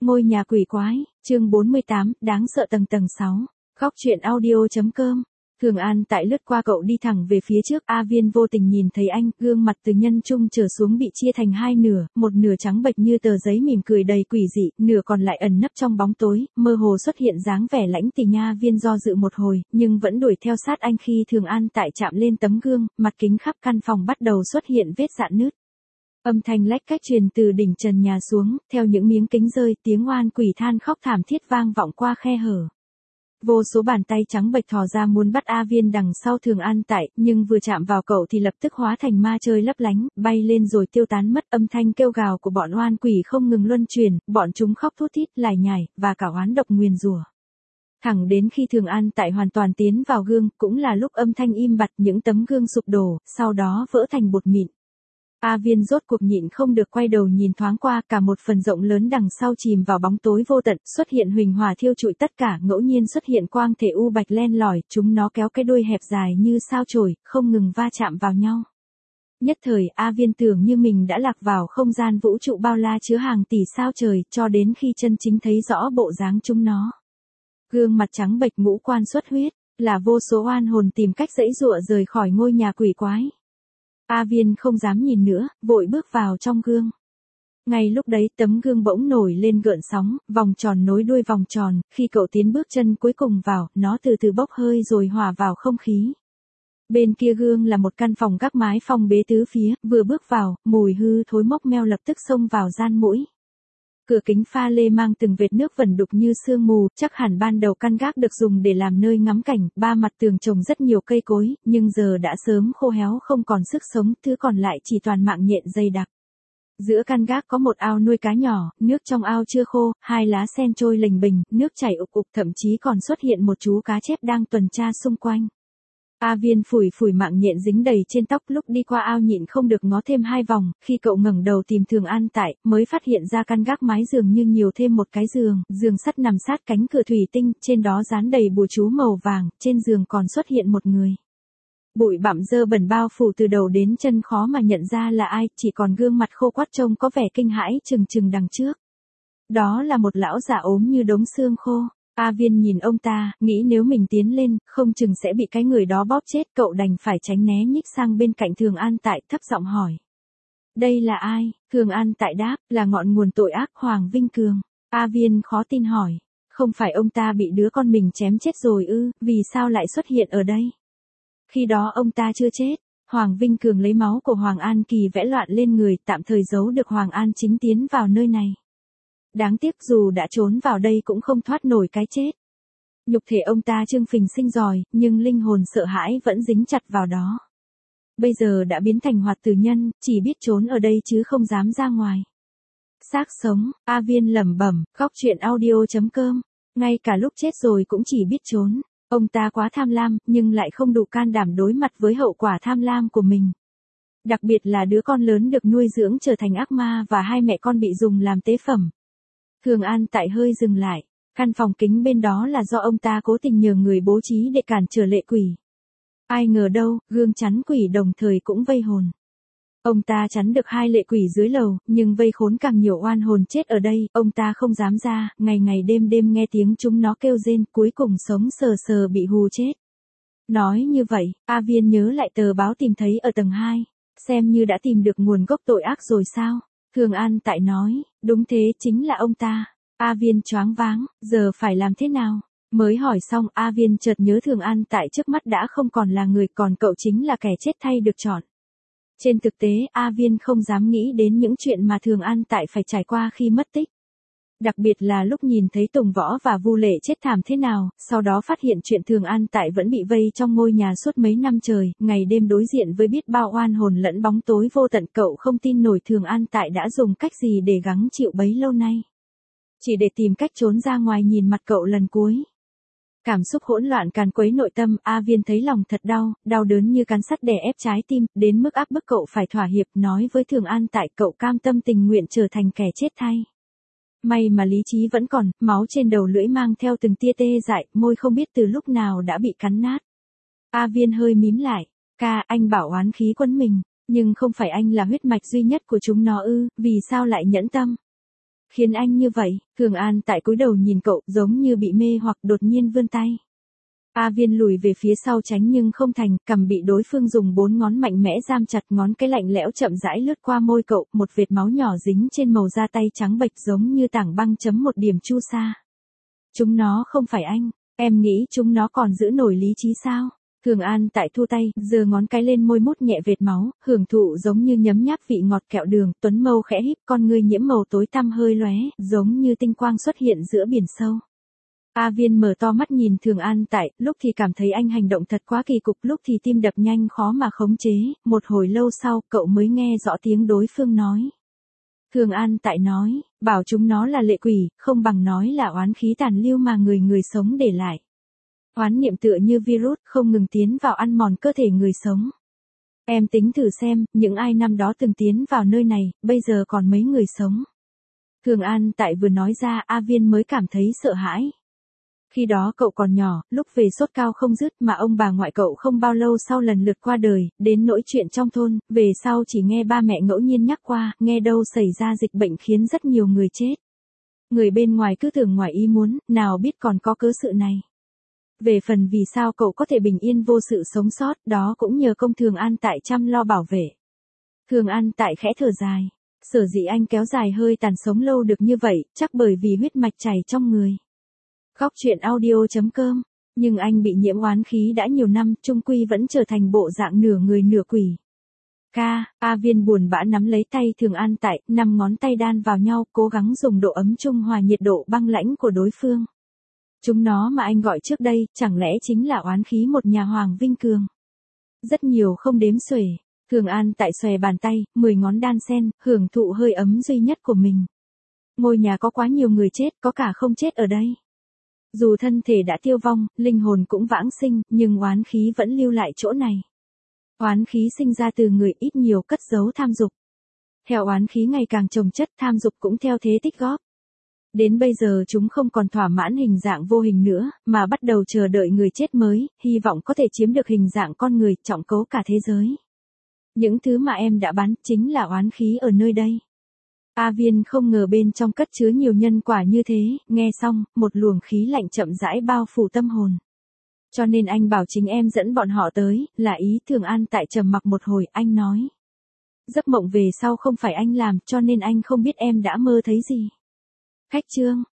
Ngôi nhà quỷ quái, chương 48, đáng sợ tầng tầng 6. Góc truyện audio.com. Thường An tại lướt qua cậu đi thẳng về phía trước, A Viên vô tình nhìn thấy anh, gương mặt từ nhân trung trở xuống bị chia thành hai nửa, một nửa trắng bệch như tờ giấy mỉm cười đầy quỷ dị, nửa còn lại ẩn nấp trong bóng tối, mơ hồ xuất hiện dáng vẻ lãnh tì nha. Viên do dự một hồi, nhưng vẫn đuổi theo sát anh. Khi Thường An tại chạm lên tấm gương, mặt kính khắp căn phòng bắt đầu xuất hiện vết rạn nứt. Âm thanh lách cách truyền từ đỉnh trần nhà xuống, theo những miếng kính rơi, tiếng oan quỷ than khóc thảm thiết vang vọng qua khe hở. Vô số bàn tay trắng bệch thò ra muốn bắt A Viên đằng sau Thường An tại, nhưng vừa chạm vào cậu thì lập tức hóa thành ma chơi lấp lánh, bay lên rồi tiêu tán mất. Âm thanh kêu gào của bọn oan quỷ không ngừng luân truyền, bọn chúng khóc thút thít, lải nhải, và cả oán độc nguyền rủa. Thẳng đến khi Thường An tại hoàn toàn tiến vào gương, cũng là lúc âm thanh im bặt, những tấm gương sụp đổ, sau đó vỡ thành bột mịn. A Viên rốt cuộc nhịn không được quay đầu nhìn thoáng qua, cả một phần rộng lớn đằng sau chìm vào bóng tối vô tận, xuất hiện huỳnh hỏa thiêu trụi tất cả, ngẫu nhiên xuất hiện quang thể u bạch len lỏi, chúng nó kéo cái đuôi hẹp dài như sao chổi, không ngừng va chạm vào nhau. Nhất thời, A Viên tưởng như mình đã lạc vào không gian vũ trụ bao la chứa hàng tỷ sao trời, cho đến khi chân chính thấy rõ bộ dáng chúng nó. Gương mặt trắng bệch, ngũ quan xuất huyết, là vô số oan hồn tìm cách giãy giụa rời khỏi ngôi nhà quỷ quái. A Viên không dám nhìn nữa, vội bước vào trong gương. Ngay lúc đấy, tấm gương bỗng nổi lên gợn sóng, vòng tròn nối đuôi vòng tròn, khi cậu tiến bước chân cuối cùng vào, nó từ từ bốc hơi rồi hòa vào không khí. Bên kia gương là một căn phòng gác mái phong bế tứ phía, vừa bước vào, mùi hư thối mốc meo lập tức xông vào gian mũi. Cửa kính pha lê mang từng vệt nước vẩn đục như sương mù, chắc hẳn ban đầu căn gác được dùng để làm nơi ngắm cảnh, ba mặt tường trồng rất nhiều cây cối, nhưng giờ đã sớm khô héo không còn sức sống, thứ còn lại chỉ toàn mạng nhện dày đặc. Giữa căn gác có một ao nuôi cá nhỏ, nước trong ao chưa khô, hai lá sen trôi lềnh bềnh, nước chảy ục ục, thậm chí còn xuất hiện một chú cá chép đang tuần tra xung quanh. A Viên phủi phủi mạng nhện dính đầy trên tóc, lúc đi qua ao nhịn không được ngó thêm hai vòng, khi cậu ngẩng đầu tìm Thường An tại, mới phát hiện ra căn gác mái dường như nhiều thêm một cái giường sắt nằm sát cánh cửa thủy tinh, trên đó dán đầy bùa chú màu vàng, trên giường còn xuất hiện một người. Bụi bặm dơ bẩn bao phủ từ đầu đến chân, khó mà nhận ra là ai, chỉ còn gương mặt khô quắt trông có vẻ kinh hãi chừng chừng đằng trước. Đó là một lão già ốm như đống xương khô. A Viên nhìn ông ta, nghĩ nếu mình tiến lên, không chừng sẽ bị cái người đó bóp chết, cậu đành phải tránh né nhích sang bên cạnh Thường An tại, thấp giọng hỏi. Đây là ai? Thường An tại đáp, là ngọn nguồn tội ác, Hoàng Vinh Cường. A Viên khó tin hỏi, không phải ông ta bị đứa con mình chém chết rồi ư, vì sao lại xuất hiện ở đây? Khi đó ông ta chưa chết. Hoàng Vinh Cường lấy máu của Hoàng An Kỳ vẽ loạn lên người, tạm thời giấu được Hoàng An Chính tiến vào nơi này. Đáng tiếc dù đã trốn vào đây cũng không thoát nổi cái chết. Nhục thể ông ta trương phình sinh giỏi, nhưng linh hồn sợ hãi vẫn dính chặt vào đó. Bây giờ đã biến thành hoạt tử nhân, chỉ biết trốn ở đây chứ không dám ra ngoài. Xác sống, A Viên lẩm bẩm, góc truyện audio.com. Ngay cả lúc chết rồi cũng chỉ biết trốn. Ông ta quá tham lam, nhưng lại không đủ can đảm đối mặt với hậu quả tham lam của mình. Đặc biệt là đứa con lớn được nuôi dưỡng trở thành ác ma và hai mẹ con bị dùng làm tế phẩm. Thường An tại hơi dừng lại, căn phòng kính bên đó là do ông ta cố tình nhờ người bố trí để cản trở lệ quỷ. Ai ngờ đâu, gương chắn quỷ đồng thời cũng vây hồn. Ông ta chắn được hai lệ quỷ dưới lầu, nhưng vây khốn càng nhiều oan hồn chết ở đây, ông ta không dám ra, ngày ngày đêm đêm nghe tiếng chúng nó kêu rên, cuối cùng sống sờ sờ bị hù chết. Nói như vậy, A Viên nhớ lại tờ báo tìm thấy ở tầng 2, xem như đã tìm được nguồn gốc tội ác rồi sao? Thường An tại nói, đúng thế, chính là ông ta. A Viên choáng váng, giờ phải làm thế nào? Mới hỏi xong, A Viên chợt nhớ Thường An tại trước mắt đã không còn là người, còn cậu chính là kẻ chết thay được chọn. Trên thực tế, A Viên không dám nghĩ đến những chuyện mà Thường An tại phải trải qua khi mất tích. Đặc biệt là lúc nhìn thấy Tùng Võ và Vu Lệ chết thảm thế nào, sau đó phát hiện chuyện Thường An tại vẫn bị vây trong ngôi nhà suốt mấy năm trời, ngày đêm đối diện với biết bao oan hồn lẫn bóng tối vô tận, cậu không tin nổi Thường An tại đã dùng cách gì để gắng chịu bấy lâu nay. Chỉ để tìm cách trốn ra ngoài nhìn mặt cậu lần cuối. Cảm xúc hỗn loạn càn quấy nội tâm, A Viên thấy lòng thật đau đớn như cán sắt đè ép trái tim, đến mức áp bức cậu phải thỏa hiệp, nói với Thường An tại cậu cam tâm tình nguyện trở thành kẻ chết thay. May mà lý trí vẫn còn, máu trên đầu lưỡi mang theo từng tia tê dại, môi không biết từ lúc nào đã bị cắn nát. A Viên hơi mím lại, anh bảo oán khí quấn mình, nhưng không phải anh là huyết mạch duy nhất của chúng nó ư, vì sao lại nhẫn tâm? khiến anh như vậy? Thường An tại cúi đầu nhìn cậu, giống như bị mê hoặc, đột nhiên vươn tay. A Viên lùi về phía sau tránh nhưng không thành, cằm bị đối phương dùng 4 ngón mạnh mẽ giam chặt, ngón cái lạnh lẽo chậm rãi lướt qua môi cậu, một vệt máu nhỏ dính trên màu da tay trắng bệch giống như tảng băng chấm một điểm chu sa. Chúng nó không phải anh, em nghĩ chúng nó còn giữ nổi lý trí sao? Thường An tại thu tay, giơ ngón cái lên môi mút nhẹ vệt máu, hưởng thụ giống như nhấm nháp vị ngọt kẹo đường, tuấn mâu khẽ híp, con ngươi nhiễm màu tối tăm hơi lóe, giống như tinh quang xuất hiện giữa biển sâu. A Viên mở to mắt nhìn Thường An tại, lúc thì cảm thấy anh hành động thật quá kỳ cục, lúc thì tim đập nhanh khó mà khống chế, một hồi lâu sau, cậu mới nghe rõ tiếng đối phương nói. Thường An tại nói, bảo chúng nó là lệ quỷ, không bằng nói là oán khí tàn lưu mà người sống để lại. Oán niệm tựa như virus, không ngừng tiến vào ăn mòn cơ thể người sống. Em tính thử xem, những ai năm đó từng tiến vào nơi này, bây giờ còn mấy người sống. Thường An tại vừa nói ra, A Viên mới cảm thấy sợ hãi. Khi đó cậu còn nhỏ, lúc về sốt cao không dứt mà ông bà ngoại cậu không bao lâu sau lần lượt qua đời, đến nỗi chuyện trong thôn, về sau chỉ nghe ba mẹ ngẫu nhiên nhắc qua, nghe đâu xảy ra dịch bệnh khiến rất nhiều người chết. Người bên ngoài cứ tưởng ngoài ý muốn, nào biết còn có cớ sự này. Về phần vì sao cậu có thể bình yên vô sự sống sót, đó cũng nhờ công Thường An tại chăm lo bảo vệ. Thường An tại khẽ thở dài. Sở dĩ anh kéo dài hơi tàn sống lâu được như vậy, chắc bởi vì huyết mạch chảy trong người. Khóc chuyện audio.com. Nhưng anh bị nhiễm oán khí đã nhiều năm, chung quy vẫn trở thành bộ dạng nửa người nửa quỷ. A Viên buồn bã nắm lấy tay Thường An tại, 5 ngón tay đan vào nhau, cố gắng dùng độ ấm trung hòa nhiệt độ băng lãnh của đối phương. Chúng nó mà anh gọi trước đây, chẳng lẽ chính là oán khí một nhà Hoàng Vinh Cường. Rất nhiều không đếm xuể. Thường An tại xòe bàn tay, 10 ngón đan xen, hưởng thụ hơi ấm duy nhất của mình. Ngôi nhà có quá nhiều người chết, có cả không chết ở đây. Dù thân thể đã tiêu vong, linh hồn cũng vãng sinh, nhưng oán khí vẫn lưu lại chỗ này. Oán khí sinh ra từ người ít nhiều cất giấu tham dục. Theo oán khí ngày càng chồng chất, tham dục cũng theo thế tích góp. Đến bây giờ chúng không còn thỏa mãn hình dạng vô hình nữa, mà bắt đầu chờ đợi người chết mới, hy vọng có thể chiếm được hình dạng con người, trọng cấu cả thế giới. Những thứ mà em đã bán, chính là oán khí ở nơi đây. A Viên không ngờ bên trong cất chứa nhiều nhân quả như thế, nghe xong, một luồng khí lạnh chậm rãi bao phủ tâm hồn. Cho nên anh bảo chính em dẫn bọn họ tới, là ý. Thường An tại trầm mặc một hồi, anh nói. Giấc mộng về sau không phải anh làm, cho nên anh không biết em đã mơ thấy gì. Khách chương.